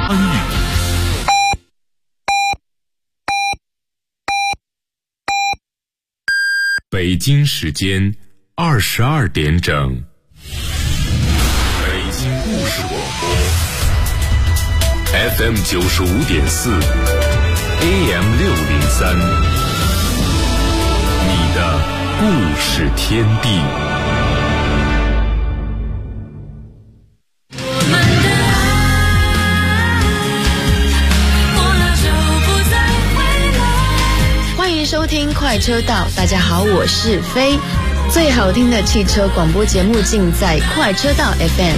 参与。北京时间22点整，北京故事广播 FM 95.4 AM 603，你的故事天地。 收听快车道，大家好，我是飞。最好听的汽车广播节目尽在快车道 FM。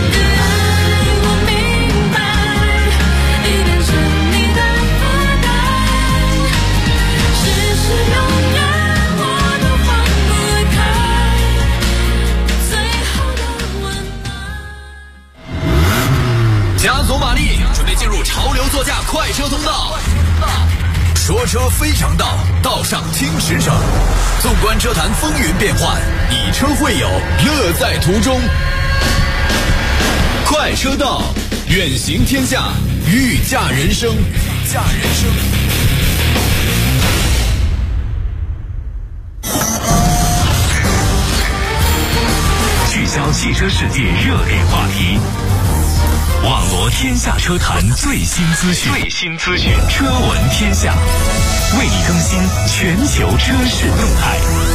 加足马力，准备进入潮流座驾快车通道。说车非常道，道上听实诚。纵观车坛风云变幻，以车会友，乐在途中。快车道，远行天下，御驾人生。 聚焦汽车世界热点话题，网罗天下车坛最新资讯，车闻天下，为你更新全球车市动态。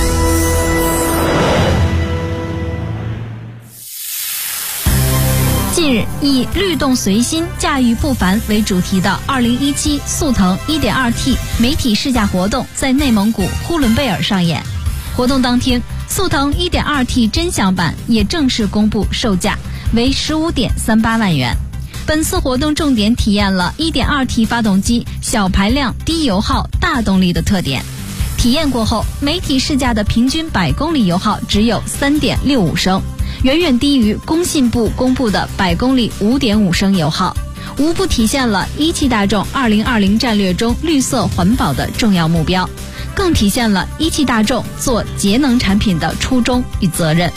近日，以律动随心，驾驭不凡为主题的2017速腾 1.2T 媒体试驾活动在内蒙古呼伦贝尔上演。活动当天，速腾 1.2T 真享版也正式公布售价为15.38万元。本次活动重点体验了 1.2T 发动机小排量低油耗大动力的特点。体验过后，媒体试驾的平均100公里油耗只有 3.65 升，远远低于工信部公布的100公里 5.5 升油耗，无不体现了一汽大众2020战略中绿色环保的重要目标，更体现了一汽大众做节能产品的初衷与责任。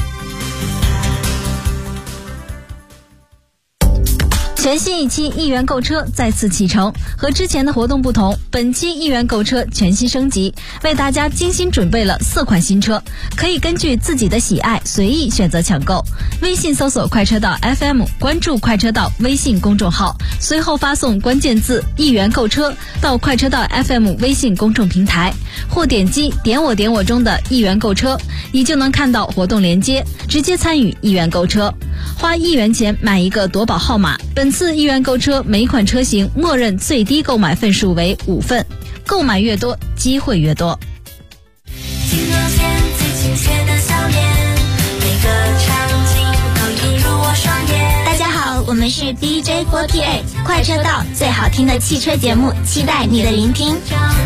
全新一期一元购车再次启程，和之前的活动不同，本期一元购车全新升级，为大家精心准备了4款新车，可以根据自己的喜爱随意选择抢购。微信搜索快车道 FM， 关注快车道微信公众号，随后发送关键字一元购车到快车道 FM 微信公众平台，或点击点我中的一元购车，你就能看到活动链接，直接参与一元购车。花1元钱买一个夺宝号码，本次一元购车每款车型默认最低购买份数为5份，购买越多机会越多。 镜头前最亲切的笑脸，每个场景都映入我双眼。大家好，我们是 DJ48 快车道最好听的汽车节目，期待你的聆听。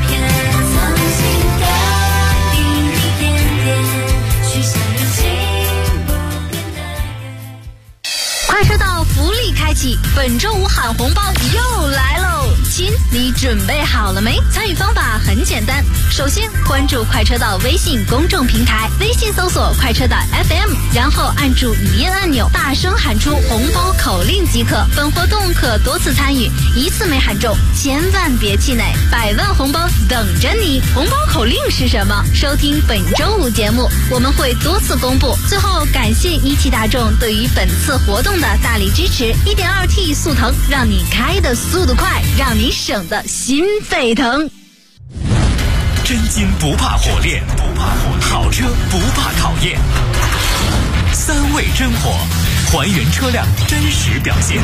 快车道福利开启，本周五喊红包又来喽！亲，你准备好了没？参与方法很简单，首先关注快车道微信公众平台，微信搜索快车道 FM， 然后按住语音按钮，大声喊出红包口令即可。本活动可多次参与，一次没喊中千万别气馁，100万红包等着你。红包口令是什么？收听本周五节目，我们会多次公布。最后感谢一汽大众对于本次活动的大力支持。 1.2T 速腾，让你开的速度快，让你省的心沸腾。 真金不怕火炼，好车不怕考验。3味真火，还原车辆真实表现。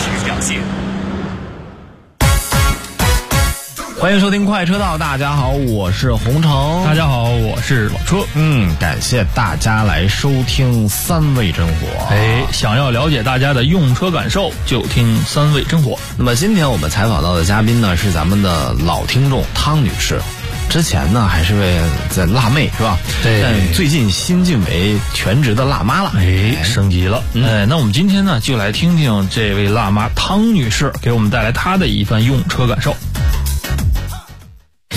欢迎收听快车道，大家好，我是洪城。 大家好，我是老车。 感谢大家来收听3味真火。 想要了解大家的用车感受，就听3味真火。 那么今天我们采访到的嘉宾呢，是咱们的老听众汤女士。之前呢还是位在辣妹是吧？对。但最近新晋为全职的辣妈了。 升级了。那我们今天呢就来听听这位辣妈汤女士给我们带来她的一番用车感受。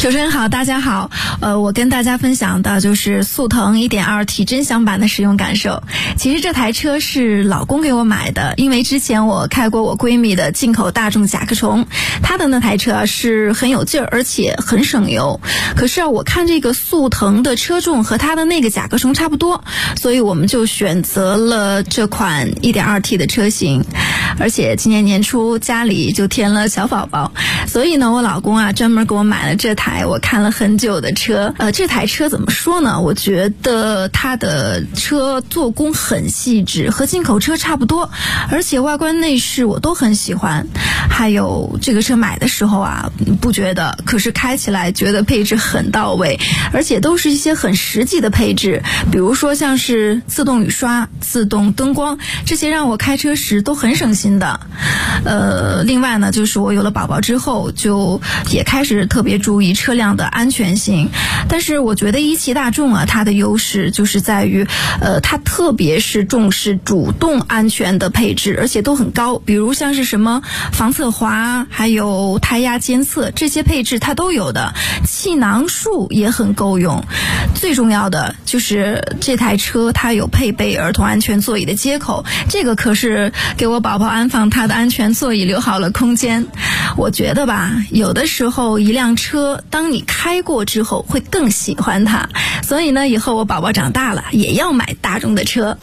主持人好，大家好。我跟大家分享的就是速腾 1.2T 真享版的使用感受。其实这台车是老公给我买的，因为之前我开过我闺蜜的进口大众甲壳虫，她的那台车是很有劲儿，而且很省油。可是我看这个速腾的车重和她的那个甲壳虫差不多，所以我们就选择了这款 1.2T 的车型。而且今年年初家里就添了小宝宝，所以呢，我老公专门给我买了这台我看了很久的车。这台车怎么说呢？我觉得它的车做工很细致，和进口车差不多，而且外观内饰我都很喜欢。还有这个车买的时候不觉得，可是开起来觉得配置很到位，而且都是一些很实际的配置，比如说像是自动雨刷、自动灯光，这些让我开车时都很省心的。另外呢，就是我有了宝宝之后，就也开始特别注意车辆的安全性。但是我觉得一汽大众它的优势就是在于，它特别是重视主动安全的配置，而且都很高，比如像是什么防侧滑，还有胎压监测，这些配置它都有的。气囊数也很够用。最重要的就是这台车它有配备儿童安全座椅的接口，这个可是给我宝宝安放它的安全座椅留好了空间。我觉得有的时候一辆车当你开过之后会更喜欢它，所以呢，以后我宝宝长大了也要买大众的车。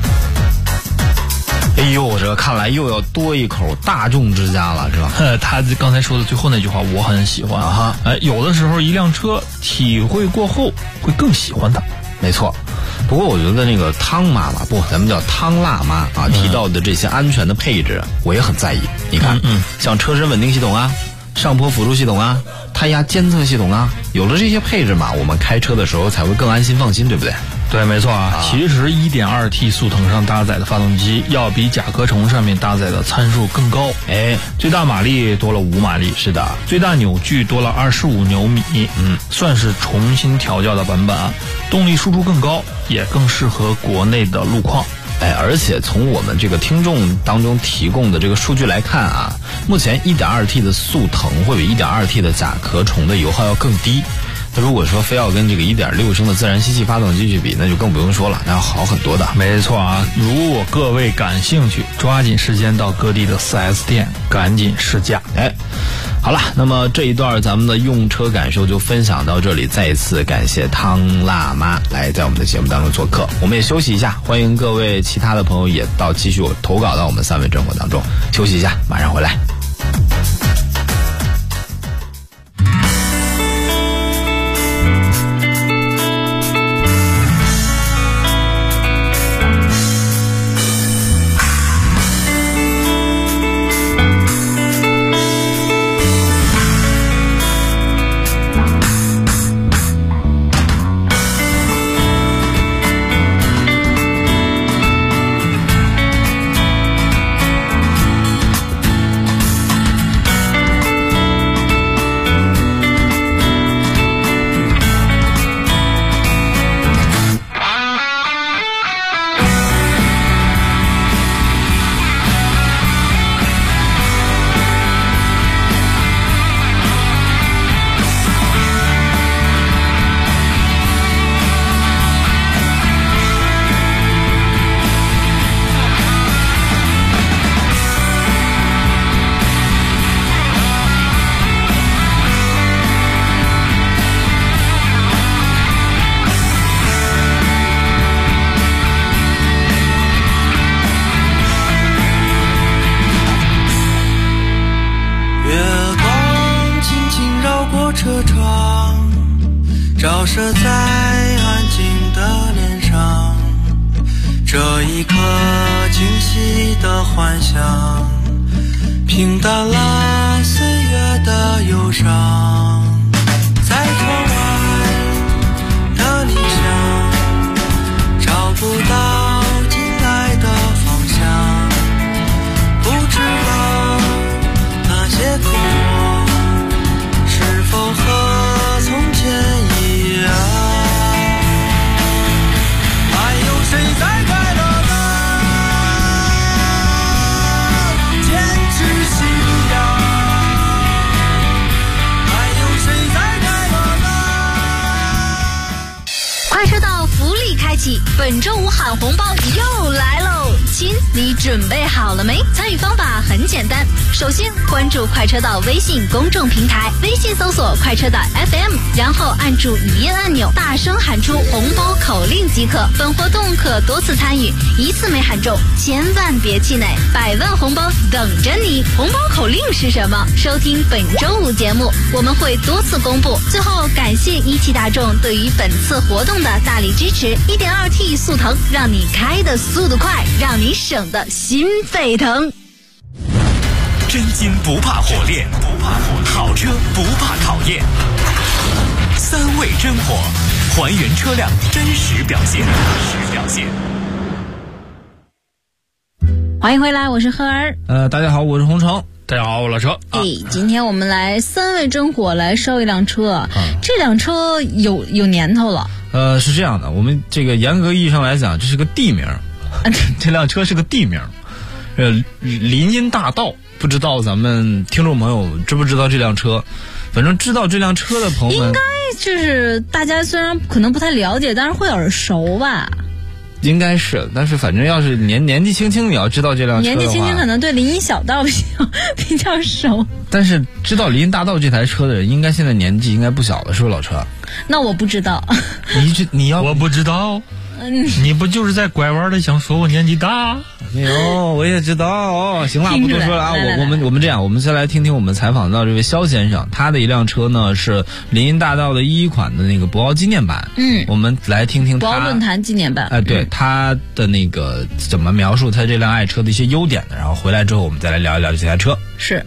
哎呦，这看来又要多一口大众之家了，是吧？ 他刚才说的最后那句话我很喜欢啊。有的时候一辆车体会过后会更喜欢它。 没错。不过我觉得那个汤妈妈咱们叫汤辣妈提到的这些安全的配置我也很在意。你看，像车身稳定系统上坡辅助系统胎压监测系统有了这些配置我们开车的时候才会更安心放心，对不对？ 对，没错其实 1.2T 速腾上搭载的发动机要比甲壳虫上面搭载的参数更高。最大马力多了5马力，是的，最大扭矩多了25牛米，算是重新调教的版本动力输出更高，也更适合国内的路况。 而且从我们这个听众当中提供的这个数据来看目前 1.2T 的速腾会比 1.2T 的甲壳虫的油耗要更低。那如果说非要跟这个 1.6 升的自然吸气发动机去比，那就更不用说了，那要好很多的。 没错如果各位感兴趣，抓紧时间到各地的 4S 店赶紧试驾。 好了，那么这一段咱们的用车感受就分享到这里，再一次感谢汤辣妈来在我们的节目当中做客。我们也休息一下，欢迎各位其他的朋友也继续投稿到我们3位生活当中。休息一下，马上回来。 照射在安静的脸上，这一刻清晰的幻想，平淡了岁月的忧伤。在窗外的理想，找不到进来的方向，不知道那些困惑是否和从前一样。还有谁在快乐的坚持信仰？还气，本周五喊红包又来喽！亲，你准备好了没？参与方法很简单，首先关注快车道微信公众平台，微信搜索快车道 FM， 然后按住语音按钮，大声喊出红包口令即可。本活动可多次参与，一次没喊中千万别气馁，100万红包等着你。红包口令是什么？收听本周五节目，我们会多次公布。最后感谢17大众对于本次活动的大力支持。1.2T 速腾，让你开的速度快，让你省的心沸腾。 真金不怕火炼，好车不怕考验。3味真火，还原车辆真实表现。 欢迎回来，我是赫儿。 大家好，我是洪城。 大家好，我老车。 今天我们来3味真火来烧一辆车。这辆车有年头了。 是这样的，我们这个严格意义上来讲，这是个地名。这辆车是个地名。林荫大道，不知道咱们听众朋友知不知道这辆车？反正知道这辆车的朋友们， 应该就是大家虽然可能不太了解，但是会耳熟吧。 应该是，但是反正要是年纪轻轻，你要知道这辆车的话， 年纪轻轻可能对林荫小道比较熟。 但是知道林荫大道这台车的人，应该现在年纪应该不小了，是不是老车？ 那我不知道。 我不知道。你不就是在拐弯的想说我年纪大？ 没有，我也知道。行了，不多说了啊。我们这样，我们先来听听我们采访到这位肖先生，他的一辆车呢是林荫大道的1款的那个博鳌纪念版。我们来听听他博鳌论坛纪念版。 对他的那个怎么描述他这辆爱车的一些优点的，然后回来之后我们再来聊一聊这台车。 是。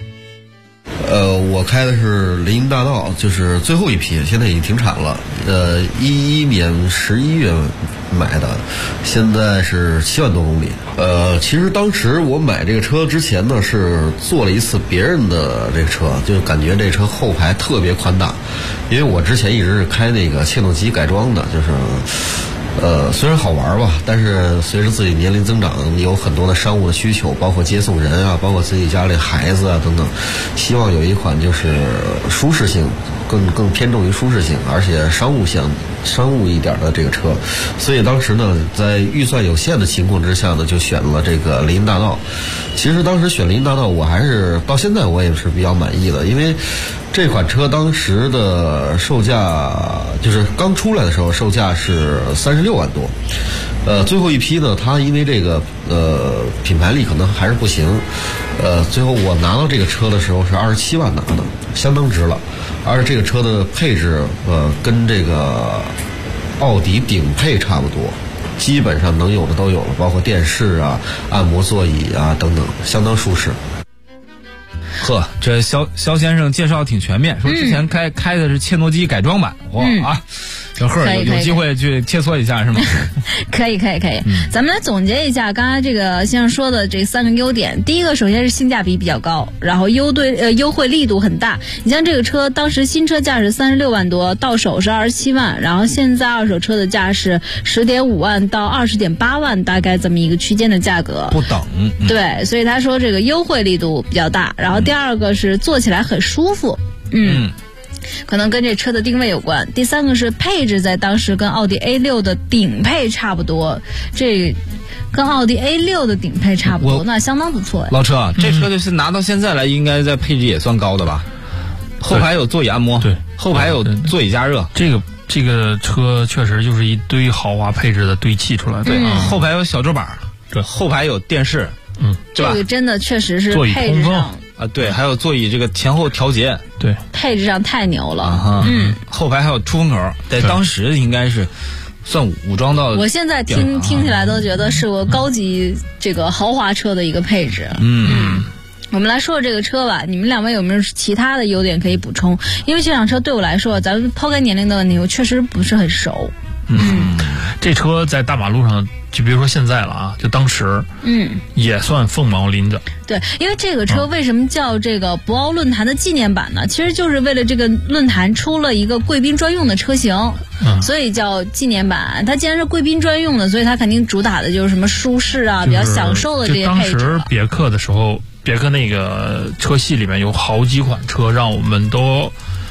我开的是林荫大道，就是最后一批，现在已经停产了。11年11月买的，现在是7万多公里。其实当时我买这个车之前呢，是坐了一次别人的这个车，就感觉这车后排特别宽大，因为我之前一直是开那个切诺基改装的，就是。虽然好玩吧，但是随着自己年龄增长，有很多的商务的需求，包括接送人啊，包括自己家里孩子啊等等，希望有一款就是舒适性更偏重于舒适性，而且商务一点的这个车。所以当时呢，在预算有限的情况之下呢，就选了这个林荫大道。其实当时选林荫大道，我还是到现在我也是比较满意的，因为这款车当时的售价就是刚出来的时候售价是36万多，最后一批呢，它因为这个品牌力可能还是不行，最后我拿到这个车的时候是27万拿的，相当值了。而且这个车的配置跟这个奥迪顶配差不多，基本上能有的都有了，包括电视啊、按摩座椅啊等等，相当舒适。 呵，这肖先生介绍挺全面，说之前开的是切诺基改装版，哇啊！小贺有机会去切磋一下是吗？ 可以。咱们来总结一下刚才这个先生说的这3个优点。第一个，首先是性价比比较高，然后优惠力度很大。你像这个车，当时新车价是36万多，到手是27万，然后现在二手车的价是10.5万到20.8万，大概这么一个区间的价格。 不等。 对，所以他说这个优惠力度比较大。然后第二个是坐起来很舒服。可能跟这车的定位有关。第3个是配置，在当时跟奥迪 A6 的顶配差不多，这跟奥迪 A6 的顶配差不多，那相当不错呀。 老车，这车就是拿到现在来，应该在配置也算高的吧？后排有座椅按摩， 对， 后排有座椅加热。 这个车确实就是一堆豪华配置的堆砌出来的。 对，后排有小桌板， 对， 后排有电视， 这个真的确实是座椅配置上。 对，还有座椅这个前后调节， 对， 配置上太牛了。 后排还有出风口，在当时应该是算武装到。 我现在听起来都觉得是个高级这个豪华车的一个配置。我们来说说这个车吧，你们2位有没有其他的优点可以补充？因为这辆车对我来说，咱们抛开年龄的问题，我确实不是很熟。 这车在大马路上，就比如说现在了啊，就当时也算凤毛麟角。 对，因为这个车为什么叫这个博鳌论坛的纪念版呢？其实就是为了这个论坛出了一个贵宾专用的车型，所以叫纪念版。它既然是贵宾专用的，所以它肯定主打的就是什么舒适啊，比较享受的这些配置。 当时别克的时候，别克那个车系里面有好几款车让我们都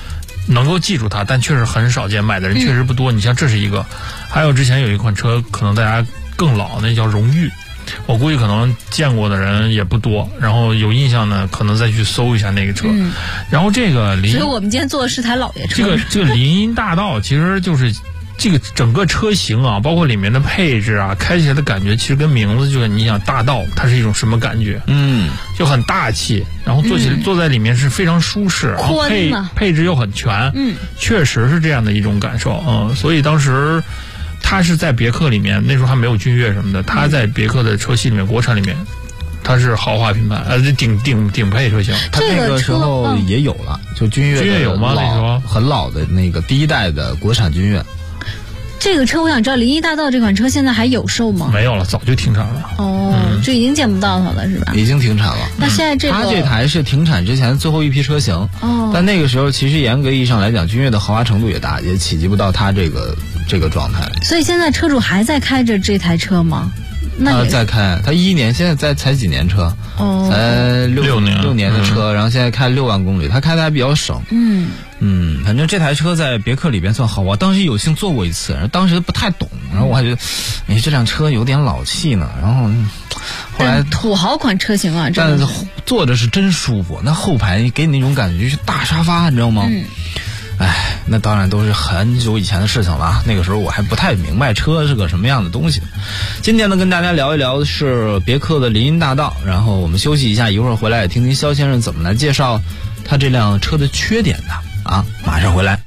能够记住它，但确实很少见，买的人确实不多。你像这是一个，还有之前有一款车，可能大家更老，那叫荣誉。我估计可能见过的人也不多，然后有印象呢，可能再去搜一下那个车。然后这个所以我们今天坐的是台老爷车。 这个林荫大道其实就是这个整个车型啊，包括里面的配置啊，开起来的感觉其实跟名字就是你想大道，它是一种什么感觉？就很大气，然后坐在里面是非常舒适，然后配置又很全。确实是这样的一种感受。所以当时。它是在别克里面，那时候还没有君越什么的，它在别克的车系里面，国产里面，它是豪华品牌，顶配车型。 它那个时候也有了，就君越有吗？那时候很老的那个第一代的国产君越。 这个车我想知道，林荫大道这款车现在还有售吗？ 没有了，早就停产了。 就已经见不到它了，是吧？ 已经停产了。 那现在它这台是停产之前最后一批车型。但那个时候其实严格意义上来讲，君越的豪华程度也大，也企及不到它这个状态。 所以现在车主还在开着这台车吗？ 在开，他11年，现在才几年车？才6年的车，然后现在开6万公里，他开的还比较省。反正这台车在别克里边算豪华，当时有幸坐过一次，当时不太懂，然后我还觉得，这辆车有点老气呢。然后后来土豪款车型啊， 但是坐着是真舒服，那后排给你那种感觉就是大沙发，你知道吗？那当然都是很久以前的事情了，那个时候我还不太明白车是个什么样的东西。今天呢，跟大家聊一聊的是别克的林荫大道，然后我们休息一下，一会儿回来也听听肖先生怎么来介绍他这辆车的缺点的啊，马上回来。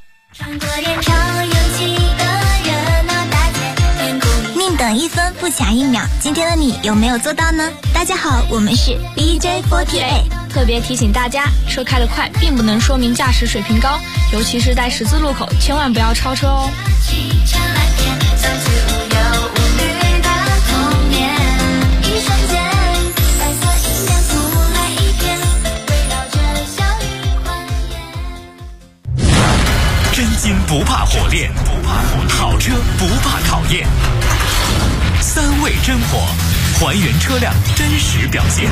宁等1分不抢1秒，今天的你有没有做到呢？大家好，我们是 DJ48， 特别提醒大家，车开得快并不能说明驾驶水平高，尤其是在十字路口，千万不要超车哦。 真金不怕火炼，好车不怕考验。3味真火，还原车辆真实表现。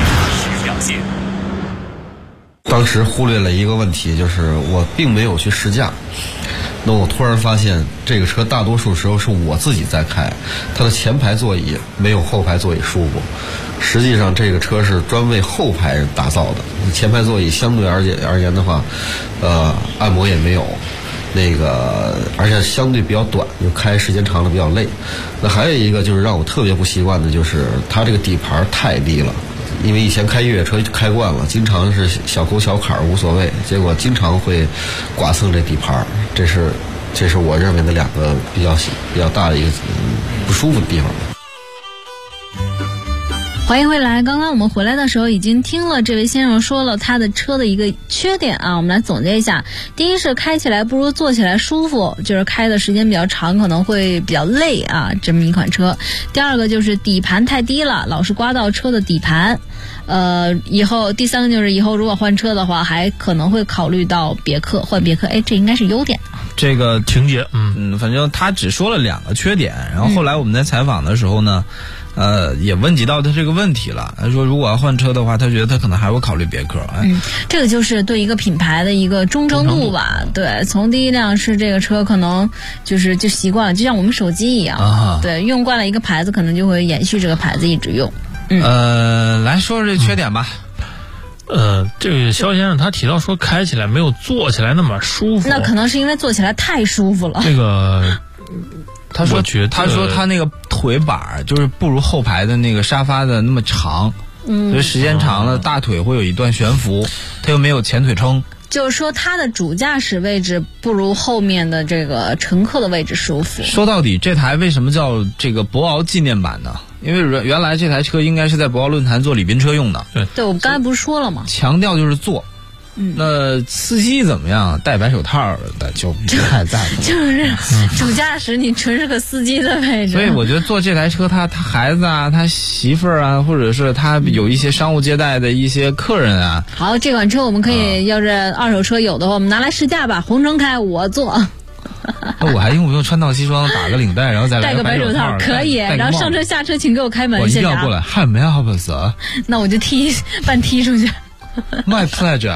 当时忽略了一个问题，就是我并没有去试驾。那我突然发现，这个车大多数时候是我自己在开，它的前排座椅没有后排座椅舒服。实际上，这个车是专为后排人打造的，前排座椅相对而言的话，按摩也没有。而且相对比较短，就开时间长了比较累。那还有一个就是让我特别不习惯的，就是它这个底盘太低了。因为以前开越野车开惯了，经常是小沟小坎无所谓，结果经常会剐蹭这底盘，这是我认为的2个比较大的一个不舒服的地方。 欢迎回来，刚刚我们回来的时候已经听了这位先生说了他的车的一个缺点啊，我们来总结一下。第一是开起来不如坐起来舒服，就是开的时间比较长可能会比较累啊，这么一款车。第二个就是底盘太低了，老是刮到车的底盘。第三个就是以后如果换车的话，还可能会考虑到换别克，这应该是优点。 这个情节，反正他只说了2个缺点，然后后来我们在采访的时候呢，也问及到他这个问题了。他说如果要换车的话，他觉得他可能还会考虑别克。 这个就是对一个品牌的一个忠诚度吧。对，从第一辆是这个车，可能就习惯了，就像我们手机一样。对，用惯了一个牌子，可能就会延续这个牌子一直用。 来说说这缺点吧。 这个肖先生他提到说开起来没有坐起来那么舒服， 那可能是因为坐起来太舒服了。 这个他说他那个腿板就是不如后排的那个沙发的那么长，所以时间长了大腿会有一段悬浮，他又没有前腿撑。 就是说它的主驾驶位置不如后面的这个乘客的位置舒服。 说到底，这台为什么叫这个博鳌纪念版呢？因为原来这台车应该是在博鳌论坛做礼宾车用的。 对，我们刚才不是说了吗？ 强调就是坐。那司机怎么样？戴白手套的就不太在乎。 就是主驾驶，你纯是个司机的位置。 所以我觉得坐这台车，他孩子啊，他媳妇儿啊，或者是他有一些商务接待的一些客人啊。 好，这款车我们可以，要是二手车有的话，我们拿来试驾吧。红城开，我坐。 我还用不用穿套西装，打个领带，然后再来个白手套？ 可以。然后上车下车，请给我开门。 我一定要过来，汉梅阿布斯。 那我就半踢出去。 My pleasure。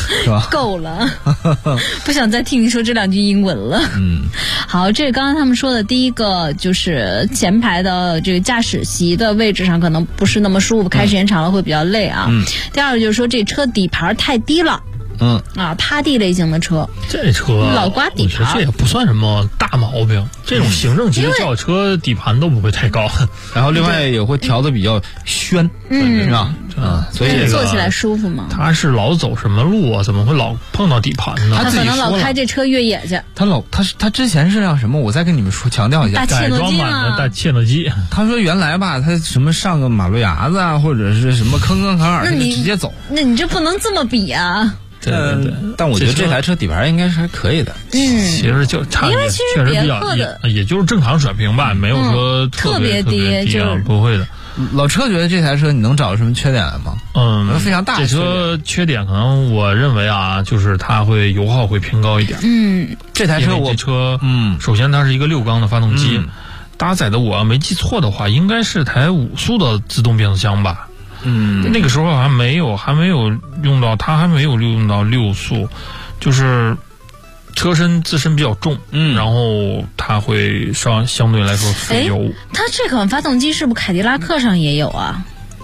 是吧？ 够了，不想再听你说这2句英文了。好，这刚刚他们说的第一个就是前排的这个驾驶席的位置上可能不是那么舒服，开时间长了会比较累啊。第二个就是说这车底盘太低了。趴地类型的车， 这车老刮底盘， 这也不算什么大毛病。这种行政级的轿车底盘都不会太高， 然后另外也会调的比较宣，是吧？所以坐起来舒服吗？ 他是老走什么路啊？怎么会老碰到底盘呢？ 他可能老开这车越野去。 他之前是让什么？我再跟你们说强调一下， 改装版的大切诺基。 他说原来吧，他什么上个马路牙子啊，或者是什么坑坎儿，他就直接走。 那你这不能这么比啊！ 对， 但我觉得这台车底盘应该是还可以的。 其实就差， 因为其实比较也就是正常水平吧，没有说特别低， 就是不会的。 老车觉得这台车你能找到什么缺点来吗？非常大。 这车缺点可能我认为啊，就是它会油耗会偏高一点。 这台车首先它是一个6缸的发动机，搭载的我没记错的话，应该是台5速的自动变速箱吧。那个时候还没有用到，它还没有用到6速，就是车身自身比较重，然后它会相对来说费油。 它这款发动机是不是凯迪拉克上也有啊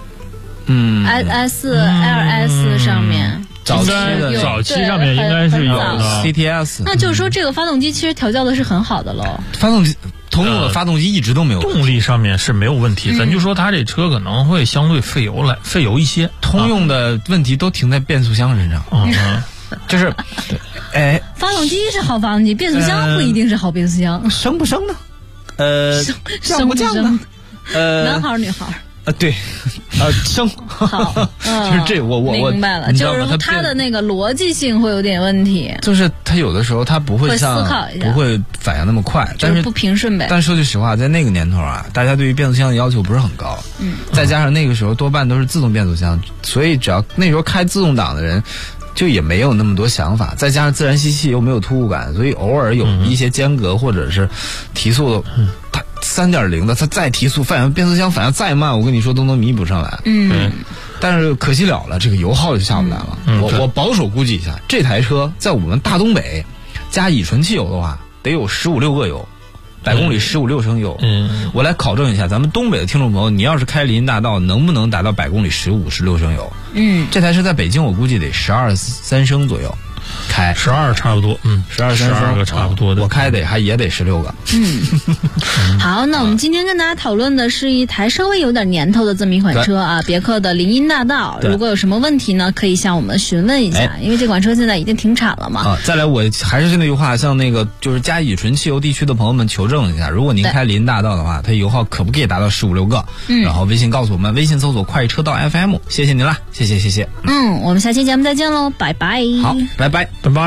？LS 上面。 早期上面应该是有的 CTS。 那就是说这个发动机其实调教的是很好的喽。 通用的发动机一直都没有动力上面是没有问题，咱就说它这车可能会相对费油一些。 通用的问题都停在变速箱身上，就是发动机是好发动机，变速箱不一定是好变速箱。 升不升呢？ 升不降呢？男孩女孩？ 对，升好， 就是这我明白了，就是它的那个逻辑性会有点问题， 就是它有的时候它不会像思考一下， 不会反应那么快，但是不平顺呗。 但说句实话，在那个年头啊，大家对于变速箱的要求不是很高，再加上那个时候多半都是自动变速箱，所以只要那时候开自动挡的人。就也没有那么多想法，再加上自然吸气又没有突兀感，所以偶尔有一些间隔或者是提速，它3.0的它再提速，变速箱反应再慢，我跟你说都能弥补上来。但是可惜了，这个油耗就下不来了。我保守估计一下，这台车在我们大东北加乙醇汽油的话，得有15-16个油。100公里15-16升油，我来考证一下，咱们东北的听众朋友，你要是开林荫大道，能不能达到100公里15-16升油？这台车在北京我估计得12-13升左右，开 12差不多 ，12-13升个差不多的， 我开也得16个。 好，那我们今天跟大家讨论的是一台稍微有点年头的这么一款车啊，别克的林荫大道。如果有什么问题呢，可以向我们询问一下，因为这款车现在已经停产了嘛。 再来，我还是那句话，向那个就是加乙醇汽油地区的朋友们求证一下，如果您开林荫大道的话，它油耗可不可以达到15-16个？然后微信告诉我们，微信搜索快车道 FM， 谢谢您啦，谢谢。 我们下期节目再见喽，拜拜。 好，拜拜。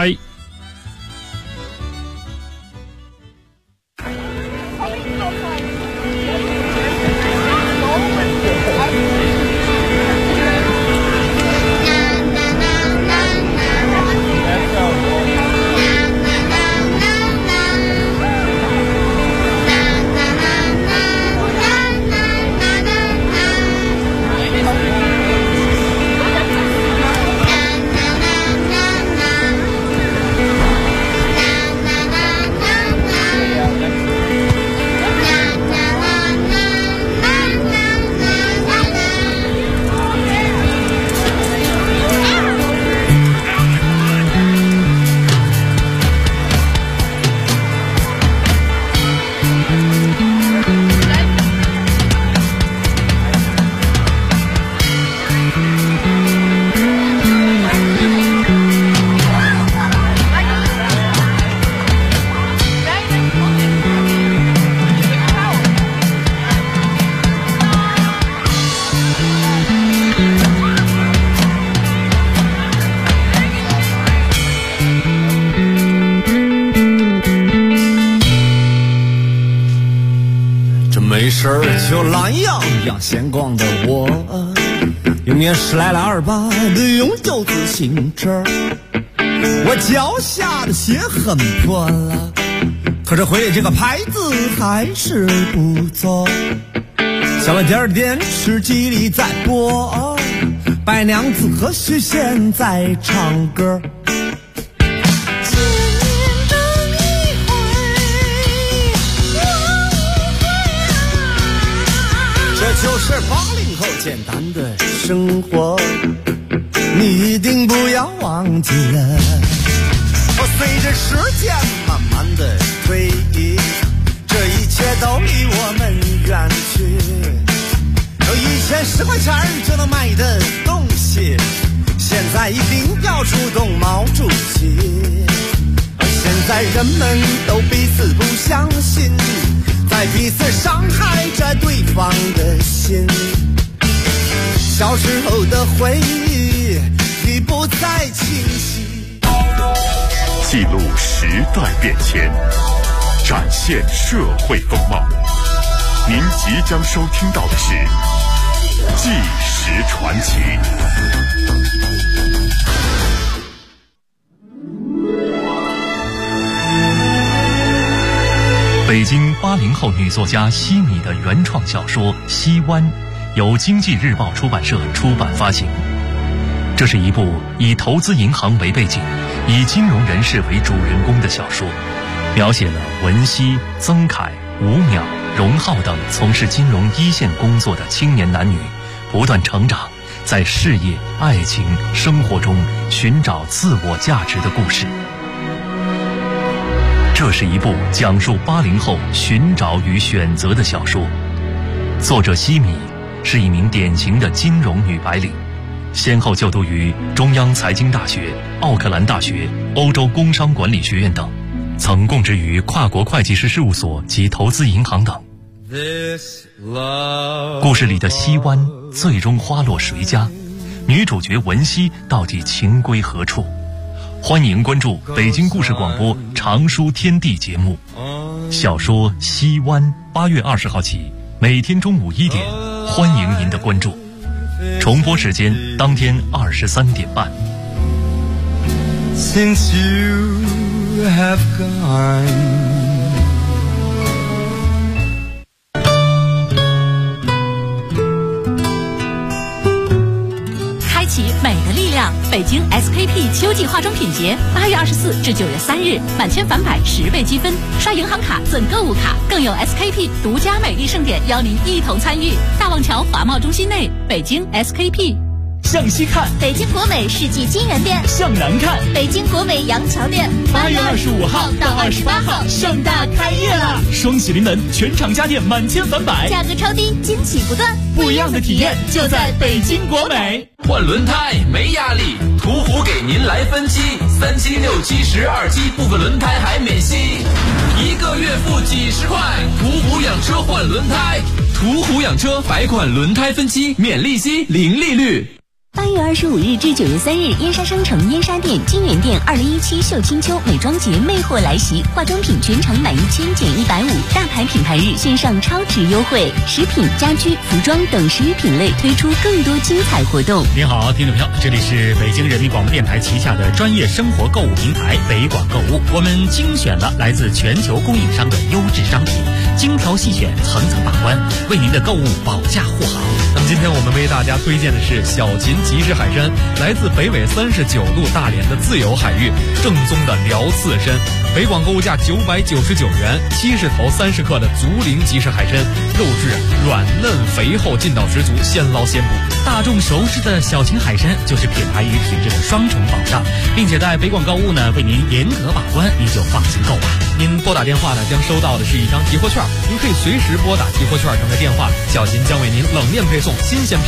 没事儿就懒洋洋闲逛的我，永远是来了28的永久自行车。我脚下的鞋很破了，可是回这个牌子还是不错。小卖店的电视机里在播白娘子和许仙在唱歌。这就是80后简单的生活，你一定不要忘记了。随着时间慢慢的推移，这一切都离我们远去。以前10块钱就能买的东西，现在一定要出动毛主席。现在人们都彼此不相信，在彼此伤害着对方的心。小时候的回忆已不再清晰， 记录时代变迁，展现社会风貌。您即将收听到的是《纪实传奇》。 北京80后女作家西米的原创小说《西湾》，由经济日报出版社出版发行。这是一部以投资银行为背景，以金融人士为主人公的小说，描写了文熙、曾凯、吴淼、荣浩等从事金融一线工作的青年男女不断成长，在事业、爱情、生活中寻找自我价值的故事。这是一部讲述80后寻找与选择的小说。作者西米是一名典型的金融女白领，先后就读于中央财经大学、奥克兰大学、欧洲工商管理学院等，曾供职于跨国会计师事务所及投资银行等。故事里的西湾最终花落谁家？女主角文熙到底情归何处？欢迎关注北京故事广播长书天地节目，小说《西湾》8月20号起，每天中午1点，欢迎您的关注。重播时间当天23点半。 Since you have gone， 美的力量，北京 SKP 秋季化妆品节，8月24至9月3日，满千返百10倍积分，刷银行卡赠购物卡，更有 SKP 独家美丽盛典邀您一同参与。大望桥华贸中心内，北京 SKP。 向西看， 北京国美世纪金源店； 向南看， 北京国美杨桥店。 8月25号到28号盛大开业了，双喜临门，全场家电满千返百， 价格超低，惊喜不断， 不一样的体验就在北京国美。 换轮胎没压力，途虎给您来分期，3期、6期、12期，部分轮胎还免息，1个月付几10块。途虎养车换轮胎，途虎养车100款轮胎分期，免利息，零利率。 8月25日至9月3日，燕莎商城燕莎店、金源店2017秀清秋美妆节魅惑来袭，化妆品全场满1000减150，大牌品牌日线上超值优惠，食品、家居、服装等10余品类推出更多精彩活动。 您好，听众朋友，这里是北京人民广播电台旗下的专业生活购物平台北广购物，我们精选了来自全球供应商的优质商品，精挑细选，层层把关，为您的购物保驾护航。 那么今天我们为大家推荐的是小秦集市海参，来自北纬39度大连的自由海域，正宗的辽刺参，北广购物价999元，70头30克的竹林集市海参，肉质软嫩肥厚，劲道十足，现捞现捕。 大众熟知的小秦海参就是品牌与品质的双重保障，并且在北广购物呢为您严格把关，您就放心购吧。 您拨打电话呢将收到的是一张提货券，您可以随时拨打提货券上的电话，小秦将为您冷链配送新鲜